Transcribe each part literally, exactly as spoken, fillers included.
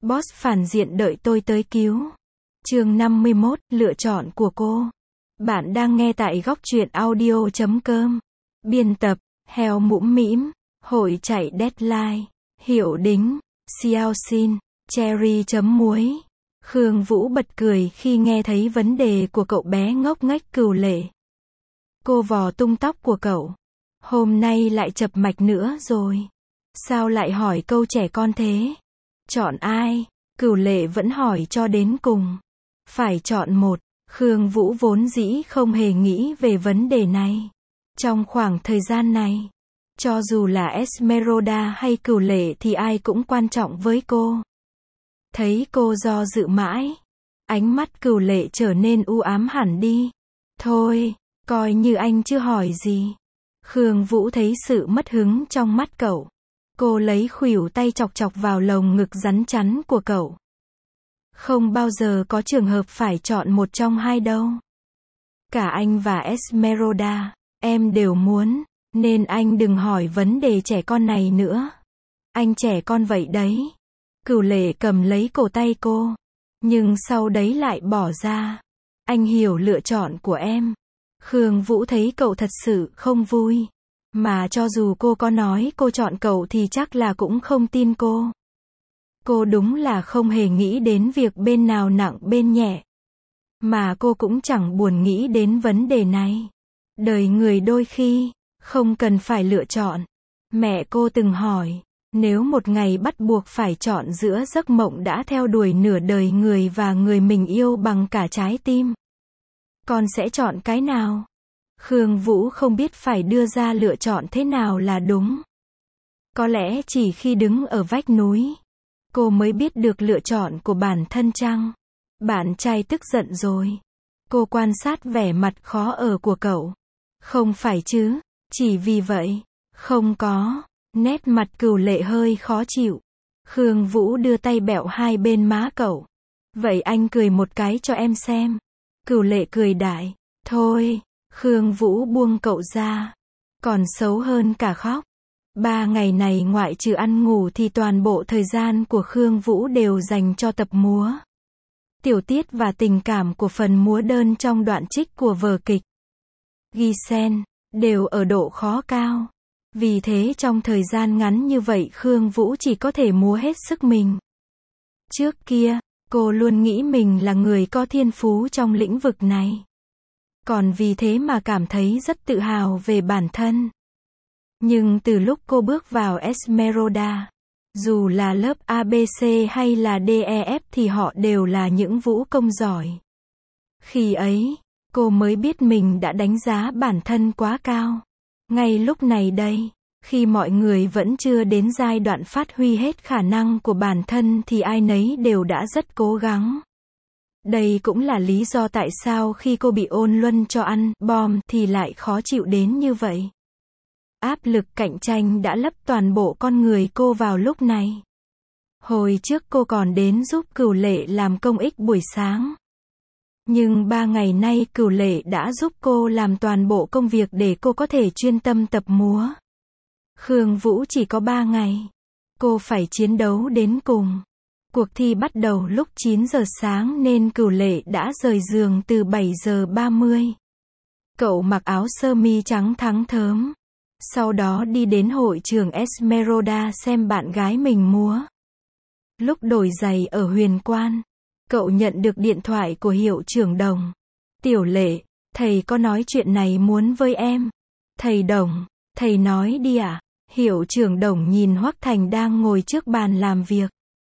Boss phản diện đợi tôi tới cứu. Chương năm mươi mốt, lựa chọn của cô. Bạn đang nghe tại góc truyện audio chấm com. Biên tập, Heo Mũm Mĩm. Hội chạy deadline. Hiệu đính, Xiao Xin, Cherry chấm muối. Khương Vũ bật cười khi nghe thấy vấn đề của cậu bé ngốc nghếch Cửu Lệ. Cô vò tung tóc của cậu. Hôm nay lại chập mạch nữa rồi. Sao lại hỏi câu trẻ con thế? Chọn ai? Cửu Lệ vẫn hỏi cho đến cùng. Phải chọn một. Khương Vũ vốn dĩ không hề nghĩ về vấn đề này. Trong khoảng thời gian này, cho dù là Esmeralda hay Cửu Lệ thì ai cũng quan trọng với cô. Thấy cô do dự mãi, ánh mắt Cửu Lệ trở nên u ám hẳn đi. Thôi, coi như anh chưa hỏi gì. Khương Vũ thấy sự mất hứng trong mắt cậu. Cô lấy khuỷu tay chọc chọc vào lồng ngực rắn chắn của cậu. Không bao giờ có trường hợp phải chọn một trong hai đâu. Cả anh và Esmeralda, em đều muốn, nên anh đừng hỏi vấn đề trẻ con này nữa. Anh trẻ con vậy đấy. Cửu Lệ cầm lấy cổ tay cô, nhưng sau đấy lại bỏ ra. Anh hiểu lựa chọn của em. Khương Vũ thấy cậu thật sự không vui. Mà cho dù cô có nói cô chọn cậu thì chắc là cũng không tin cô. Cô đúng là không hề nghĩ đến việc bên nào nặng bên nhẹ. Mà cô cũng chẳng buồn nghĩ đến vấn đề này. Đời người đôi khi, không cần phải lựa chọn. Mẹ cô từng hỏi, nếu một ngày bắt buộc phải chọn giữa giấc mộng đã theo đuổi nửa đời người và người mình yêu bằng cả trái tim, con sẽ chọn cái nào? Khương Vũ không biết phải đưa ra lựa chọn thế nào là đúng. Có lẽ chỉ khi đứng ở vách núi, cô mới biết được lựa chọn của bản thân chăng? Bạn trai tức giận rồi. Cô quan sát vẻ mặt khó ở của cậu. Không phải chứ, chỉ vì vậy. Không có. Nét mặt Cửu Lệ hơi khó chịu. Khương Vũ đưa tay bẹo hai bên má cậu. Vậy anh cười một cái cho em xem. Cửu Lệ cười đại. Thôi. Khương Vũ buông cậu ra. Còn xấu hơn cả khóc. Ba ngày này ngoại trừ ăn ngủ thì toàn bộ thời gian của Khương Vũ đều dành cho tập múa. Tiểu tiết và tình cảm của phần múa đơn trong đoạn trích của vở kịch Giselle đều ở độ khó cao. Vì thế trong thời gian ngắn như vậy Khương Vũ chỉ có thể múa hết sức mình. Trước kia, cô luôn nghĩ mình là người có thiên phú trong lĩnh vực này. Còn vì thế mà cảm thấy rất tự hào về bản thân. Nhưng từ lúc cô bước vào Esmeralda, dù là lớp a bê xê hay là đê e ép thì họ đều là những vũ công giỏi. Khi ấy, cô mới biết mình đã đánh giá bản thân quá cao. Ngay lúc này đây, khi mọi người vẫn chưa đến giai đoạn phát huy hết khả năng của bản thân thì ai nấy đều đã rất cố gắng. Đây cũng là lý do tại sao khi cô bị ôn luân cho ăn bom thì lại khó chịu đến như vậy. Áp lực cạnh tranh đã lấp toàn bộ con người cô vào lúc này. Hồi trước cô còn đến giúp Cửu Lệ làm công ích buổi sáng. Nhưng ba ngày nay Cửu Lệ đã giúp cô làm toàn bộ công việc để cô có thể chuyên tâm tập múa. Khương Vũ chỉ có ba ngày. Cô phải chiến đấu đến cùng. Cuộc thi bắt đầu lúc chín giờ sáng nên Cửu Lệ đã rời giường từ bảy giờ ba mươi. Cậu mặc áo sơ mi trắng thắng thớm. Sau đó đi đến hội trường Esmeralda xem bạn gái mình múa. Lúc đổi giày ở Huyền Quan, cậu nhận được điện thoại của hiệu trưởng Đồng. Tiểu Lệ, thầy có nói chuyện này muốn với em. Thầy Đồng, thầy nói đi ạ. À? Hiệu trưởng Đồng nhìn Hoắc Thành đang ngồi trước bàn làm việc.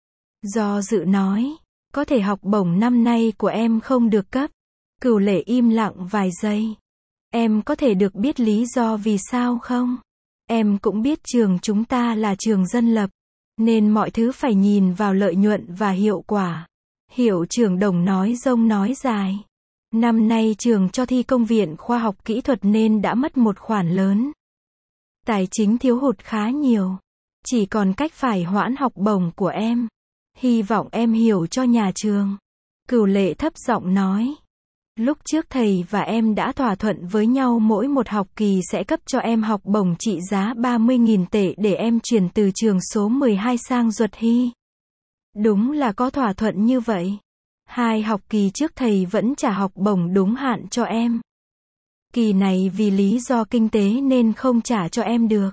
Do dự nói, có thể học bổng năm nay của em không được cấp. Cửu Lệ im lặng vài giây. Em có thể được biết lý do vì sao không? Em cũng biết trường chúng ta là trường dân lập, nên mọi thứ phải nhìn vào lợi nhuận và hiệu quả. Hiệu trưởng Đồng nói rông nói dài. Năm nay trường cho thi công viện khoa học kỹ thuật nên đã mất một khoản lớn. Tài chính thiếu hụt khá nhiều. Chỉ còn cách phải hoãn học bổng của em. Hy vọng em hiểu cho nhà trường. Cửu Lệ thấp giọng nói. Lúc trước thầy và em đã thỏa thuận với nhau mỗi một học kỳ sẽ cấp cho em học bổng trị giá ba mươi nghìn tệ để em chuyển từ trường số mười hai sang Duật Hy. Đúng là có thỏa thuận như vậy. Hai học kỳ trước thầy vẫn trả học bổng đúng hạn cho em. Kỳ này vì lý do kinh tế nên không trả cho em được.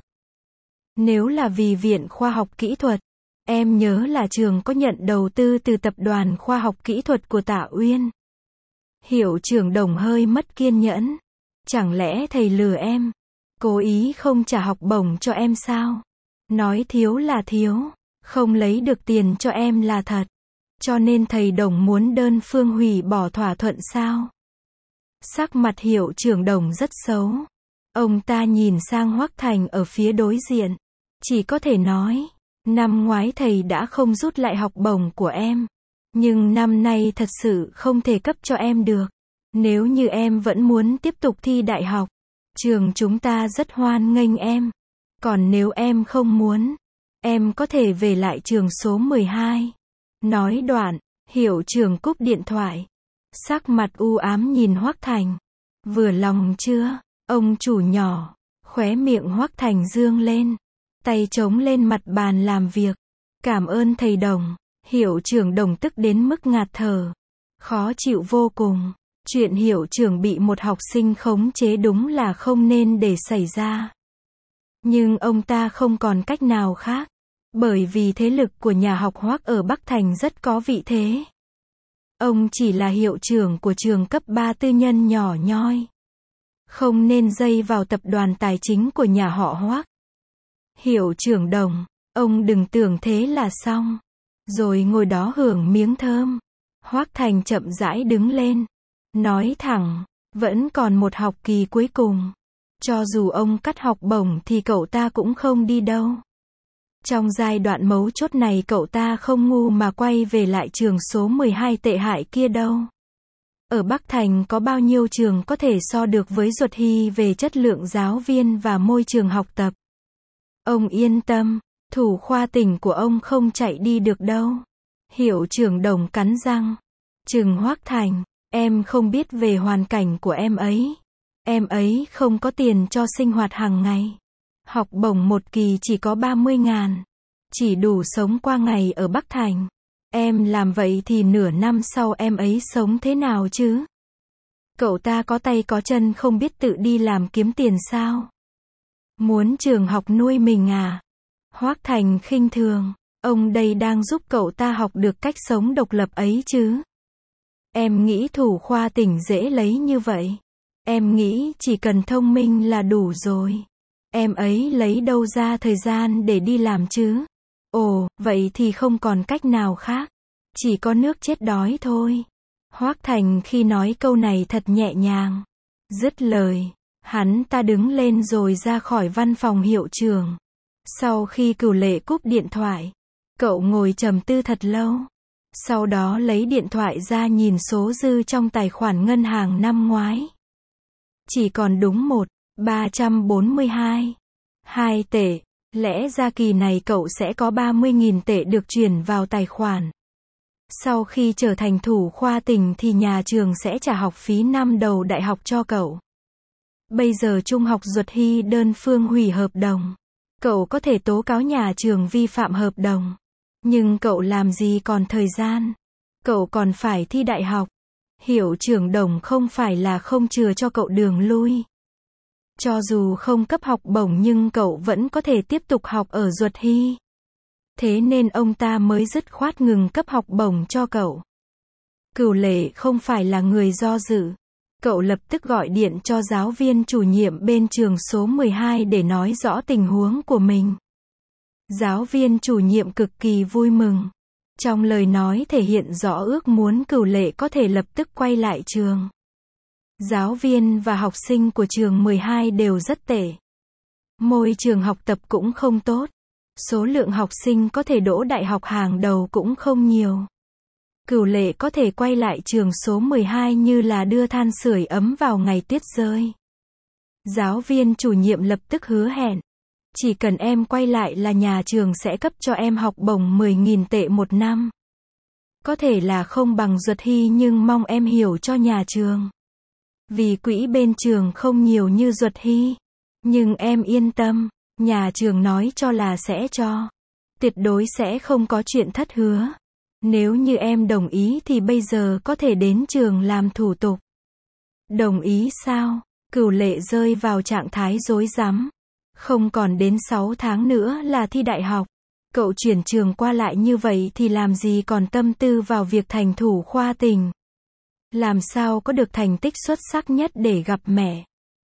Nếu là vì Viện Khoa học Kỹ thuật, em nhớ là trường có nhận đầu tư từ Tập đoàn Khoa học Kỹ thuật của Tạ Uyên. Hiệu trưởng Đồng hơi mất kiên nhẫn. Chẳng lẽ thầy lừa em? Cố ý không trả học bổng cho em sao? Nói thiếu là thiếu, không lấy được tiền cho em là thật. Cho nên thầy Đồng muốn đơn phương hủy bỏ thỏa thuận sao? Sắc mặt hiệu trưởng Đồng rất xấu. Ông ta nhìn sang Hoắc Thành ở phía đối diện. Chỉ có thể nói, năm ngoái thầy đã không rút lại học bổng của em. Nhưng năm nay thật sự không thể cấp cho em được. Nếu như em vẫn muốn tiếp tục thi đại học, trường chúng ta rất hoan nghênh em. Còn nếu em không muốn, em có thể về lại trường số mười hai. Nói đoạn, hiệu trưởng cúp điện thoại. Sắc mặt u ám nhìn Hoắc Thành. Vừa lòng chưa, ông chủ nhỏ? Khóe miệng Hoắc Thành dương lên. Tay chống lên mặt bàn làm việc. Cảm ơn thầy Đồng. Hiệu trưởng Đồng tức đến mức ngạt thở. Khó chịu vô cùng. Chuyện hiệu trưởng bị một học sinh khống chế đúng là không nên để xảy ra. Nhưng ông ta không còn cách nào khác. Bởi vì thế lực của nhà học Hoắc ở Bắc Thành rất có vị thế. Ông chỉ là hiệu trưởng của trường cấp ba tư nhân nhỏ nhoi. Không nên dây vào tập đoàn tài chính của nhà họ Hoắc. Hiệu trưởng Đồng, ông đừng tưởng thế là xong. Rồi ngồi đó hưởng miếng thơm. Hoắc Thành chậm rãi đứng lên. Nói thẳng, vẫn còn một học kỳ cuối cùng. Cho dù ông cắt học bổng thì cậu ta cũng không đi đâu. Trong giai đoạn mấu chốt này cậu ta không ngu mà quay về lại trường số mười hai tệ hại kia đâu. Ở Bắc Thành có bao nhiêu trường có thể so được với Duật Hy về chất lượng giáo viên và môi trường học tập. Ông yên tâm, thủ khoa tỉnh của ông không chạy đi được đâu. Hiệu trưởng Đồng cắn răng. Trừng Hoắc Thành, em không biết về hoàn cảnh của em ấy. Em ấy không có tiền cho sinh hoạt hàng ngày. Học bổng một kỳ chỉ có ba mươi ngàn. Chỉ đủ sống qua ngày ở Bắc Thành. Em làm vậy thì nửa năm sau em ấy sống thế nào chứ? Cậu ta có tay có chân không biết tự đi làm kiếm tiền sao? Muốn trường học nuôi mình à? Hoắc Thành khinh thường. Ông đây đang giúp cậu ta học được cách sống độc lập ấy chứ? Em nghĩ thủ khoa tỉnh dễ lấy như vậy? Em nghĩ chỉ cần thông minh là đủ rồi. Em ấy lấy đâu ra thời gian để đi làm chứ? Ồ, vậy thì không còn cách nào khác. Chỉ có nước chết đói thôi. Hoắc Thành khi nói câu này thật nhẹ nhàng. Dứt lời, hắn ta đứng lên rồi ra khỏi văn phòng hiệu trưởng. Sau khi Cửu Lệ cúp điện thoại, cậu ngồi trầm tư thật lâu. Sau đó lấy điện thoại ra nhìn số dư trong tài khoản ngân hàng năm ngoái. Chỉ còn đúng một, ba trăm bốn mươi hai. Hai tệ. Lẽ ra kỳ này cậu sẽ có ba mươi nghìn tệ được chuyển vào tài khoản. Sau khi trở thành thủ khoa tỉnh thì nhà trường sẽ trả học phí năm đầu đại học cho cậu. Bây giờ Trung học Duật Hy đơn phương hủy hợp đồng. Cậu có thể tố cáo nhà trường vi phạm hợp đồng. Nhưng cậu làm gì còn thời gian. Cậu còn phải thi đại học. Hiệu trưởng Đồng không phải là không chừa cho cậu đường lui. Cho dù không cấp học bổng nhưng cậu vẫn có thể tiếp tục học ở Duật Hy. Thế nên ông ta mới dứt khoát ngừng cấp học bổng cho cậu. Cửu Lệ không phải là người do dự. Cậu lập tức gọi điện cho giáo viên chủ nhiệm bên trường số mười hai để nói rõ tình huống của mình. Giáo viên chủ nhiệm cực kỳ vui mừng. Trong lời nói thể hiện rõ ước muốn Cửu Lệ có thể lập tức quay lại trường. Giáo viên và học sinh của trường mười hai đều rất tệ. Môi trường học tập cũng không tốt. Số lượng học sinh có thể đỗ đại học hàng đầu cũng không nhiều. Cửu Lệ có thể quay lại trường số mười hai như là đưa than sưởi ấm vào ngày tuyết rơi. Giáo viên chủ nhiệm lập tức hứa hẹn. Chỉ cần em quay lại là nhà trường sẽ cấp cho em học bổng mười nghìn tệ một năm. Có thể là không bằng Duật Hy nhưng mong em hiểu cho nhà trường. Vì quỹ bên trường không nhiều như Duật Hy. Nhưng em yên tâm, nhà trường nói cho là sẽ cho. Tuyệt đối sẽ không có chuyện thất hứa. Nếu như em đồng ý thì bây giờ có thể đến trường làm thủ tục. Đồng ý sao? Cửu Lệ rơi vào trạng thái rối rắm. Không còn đến sáu tháng nữa là thi đại học. Cậu chuyển trường qua lại như vậy thì làm gì còn tâm tư vào việc thành thủ khoa tình. Làm sao có được thành tích xuất sắc nhất để gặp mẹ.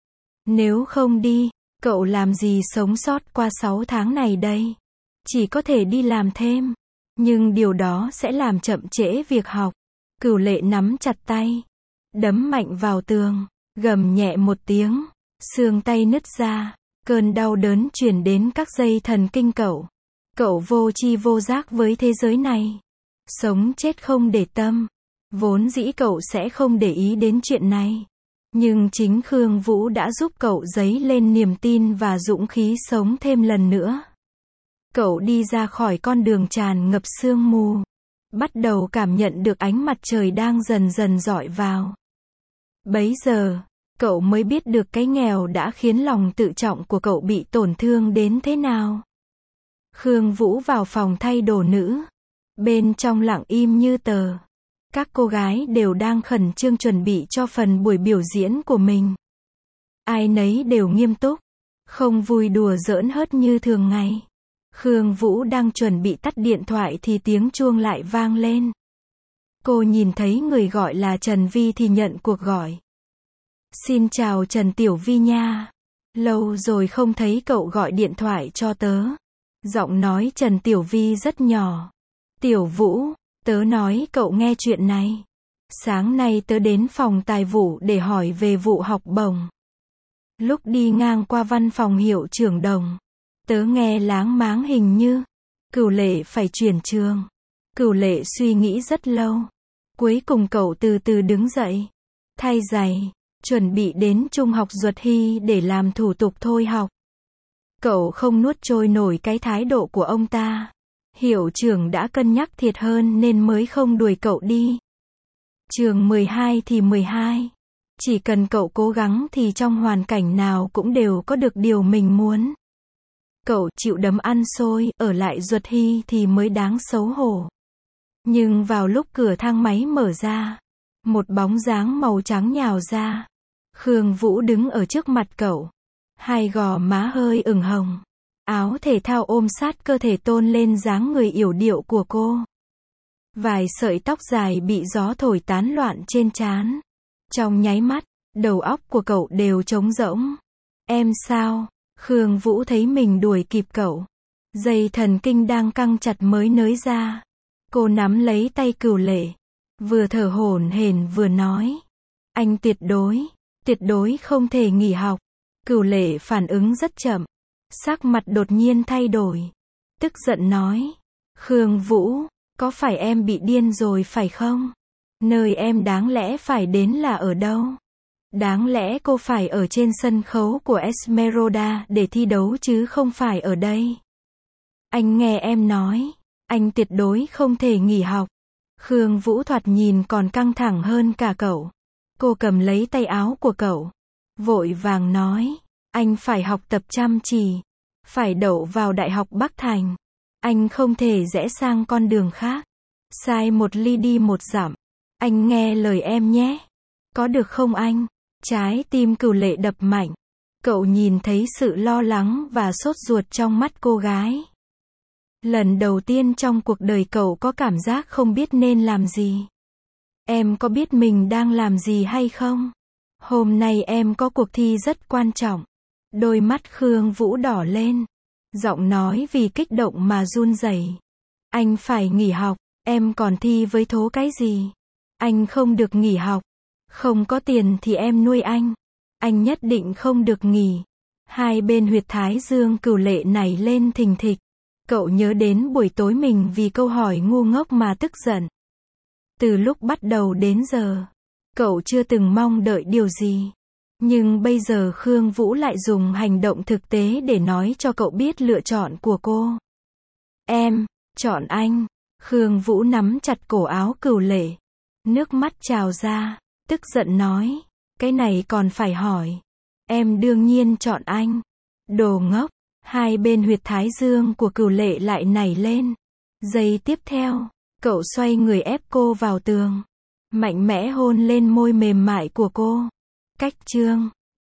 Nếu không đi, cậu làm gì sống sót qua sáu tháng này đây? Chỉ có thể đi làm thêm. Nhưng điều đó sẽ làm chậm trễ việc học. Cửu Lệ nắm chặt tay. Đấm mạnh vào tường. Gầm nhẹ một tiếng. Xương tay nứt ra. Cơn đau đớn truyền đến các dây thần kinh cậu. Cậu vô tri vô giác với thế giới này. Sống chết không để tâm. Vốn dĩ cậu sẽ không để ý đến chuyện này. Nhưng chính Khương Vũ đã giúp cậu dấy lên niềm tin và dũng khí sống thêm lần nữa. Cậu đi ra khỏi con đường tràn ngập sương mù. Bắt đầu cảm nhận được ánh mặt trời đang dần dần rọi vào. Bấy giờ, cậu mới biết được cái nghèo đã khiến lòng tự trọng của cậu bị tổn thương đến thế nào. Khương Vũ vào phòng thay đồ nữ. Bên trong lặng im như tờ. Các cô gái đều đang khẩn trương chuẩn bị cho phần buổi biểu diễn của mình. Ai nấy đều nghiêm túc. Không vui đùa giỡn hớt như thường ngày. Khương Vũ đang chuẩn bị tắt điện thoại thì tiếng chuông lại vang lên. Cô nhìn thấy người gọi là Trần Vi thì nhận cuộc gọi. Xin chào Trần Tiểu Vi nha. Lâu rồi không thấy cậu gọi điện thoại cho tớ. Giọng nói Trần Tiểu Vi rất nhỏ. Tiểu Vũ, tớ nói cậu nghe chuyện này. Sáng nay tớ đến phòng tài vụ để hỏi về vụ học bổng. Lúc đi ngang qua văn phòng hiệu trưởng Đồng, tớ nghe láng máng hình như Cửu Lệ phải chuyển trường. Cửu Lệ suy nghĩ rất lâu. Cuối cùng cậu từ từ đứng dậy, thay giày, chuẩn bị đến Trung học Duật Hy để làm thủ tục thôi học. Cậu không nuốt trôi nổi cái thái độ của ông ta. Hiệu trưởng đã cân nhắc thiệt hơn nên mới không đuổi cậu đi. Trường mười hai thì mười hai. Chỉ cần cậu cố gắng thì trong hoàn cảnh nào cũng đều có được điều mình muốn. Cậu chịu đấm ăn xôi, ở lại Duật Hy thì mới đáng xấu hổ. Nhưng vào lúc cửa thang máy mở ra, một bóng dáng màu trắng nhào ra. Khương Vũ đứng ở trước mặt cậu. Hai gò má hơi ửng hồng. Áo thể thao ôm sát cơ thể tôn lên dáng người yểu điệu của cô. Vài sợi tóc dài bị gió thổi tán loạn trên trán. Trong nháy mắt, đầu óc của cậu đều trống rỗng. Em sao? Khương Vũ thấy mình đuổi kịp cậu. Dây thần kinh đang căng chặt mới nới ra. Cô nắm lấy tay Cửu Lệ. Vừa thở hổn hển vừa nói. Anh tuyệt đối, tuyệt đối không thể nghỉ học. Cửu Lệ phản ứng rất chậm. Sắc mặt đột nhiên thay đổi. Tức giận nói. Khương Vũ, có phải em bị điên rồi phải không? Nơi em đáng lẽ phải đến là ở đâu? Đáng lẽ cô phải ở trên sân khấu của Esmeralda để thi đấu chứ không phải ở đây. Anh nghe em nói, anh tuyệt đối không thể nghỉ học. Khương Vũ thoạt nhìn còn căng thẳng hơn cả cậu. Cô cầm lấy tay áo của cậu, vội vàng nói, anh phải học tập chăm chỉ, phải đậu vào Đại học Bắc Thành. Anh không thể rẽ sang con đường khác. Sai một ly đi một dặm. Anh nghe lời em nhé. Có được không anh? Trái tim Cửu Lệ đập mạnh. Cậu nhìn thấy sự lo lắng và sốt ruột trong mắt cô gái. Lần đầu tiên trong cuộc đời cậu có cảm giác không biết nên làm gì. Em có biết mình đang làm gì hay không? Hôm nay em có cuộc thi rất quan trọng. Đôi mắt Khương Vũ đỏ lên. Giọng nói vì kích động mà run rẩy. Anh phải nghỉ học, em còn thi với thố cái gì? Anh không được nghỉ học. Không có tiền thì em nuôi anh. Anh nhất định không được nghỉ. Hai bên huyệt thái dương Cửu Lệ nảy lên thình thịch. Cậu nhớ đến buổi tối mình vì câu hỏi ngu ngốc mà tức giận. Từ lúc bắt đầu đến giờ, cậu chưa từng mong đợi điều gì. Nhưng bây giờ Khương Vũ lại dùng hành động thực tế để nói cho cậu biết lựa chọn của cô. Em, chọn anh. Khương Vũ nắm chặt cổ áo Cửu Lệ. Nước mắt trào ra, tức giận nói. Cái này còn phải hỏi. Em đương nhiên chọn anh. Đồ ngốc. Hai bên huyệt thái dương của Cửu Lệ lại nảy lên. Giây tiếp theo, Cậu xoay người ép cô vào tường. Mạnh mẽ hôn lên môi mềm mại của cô. Cách chương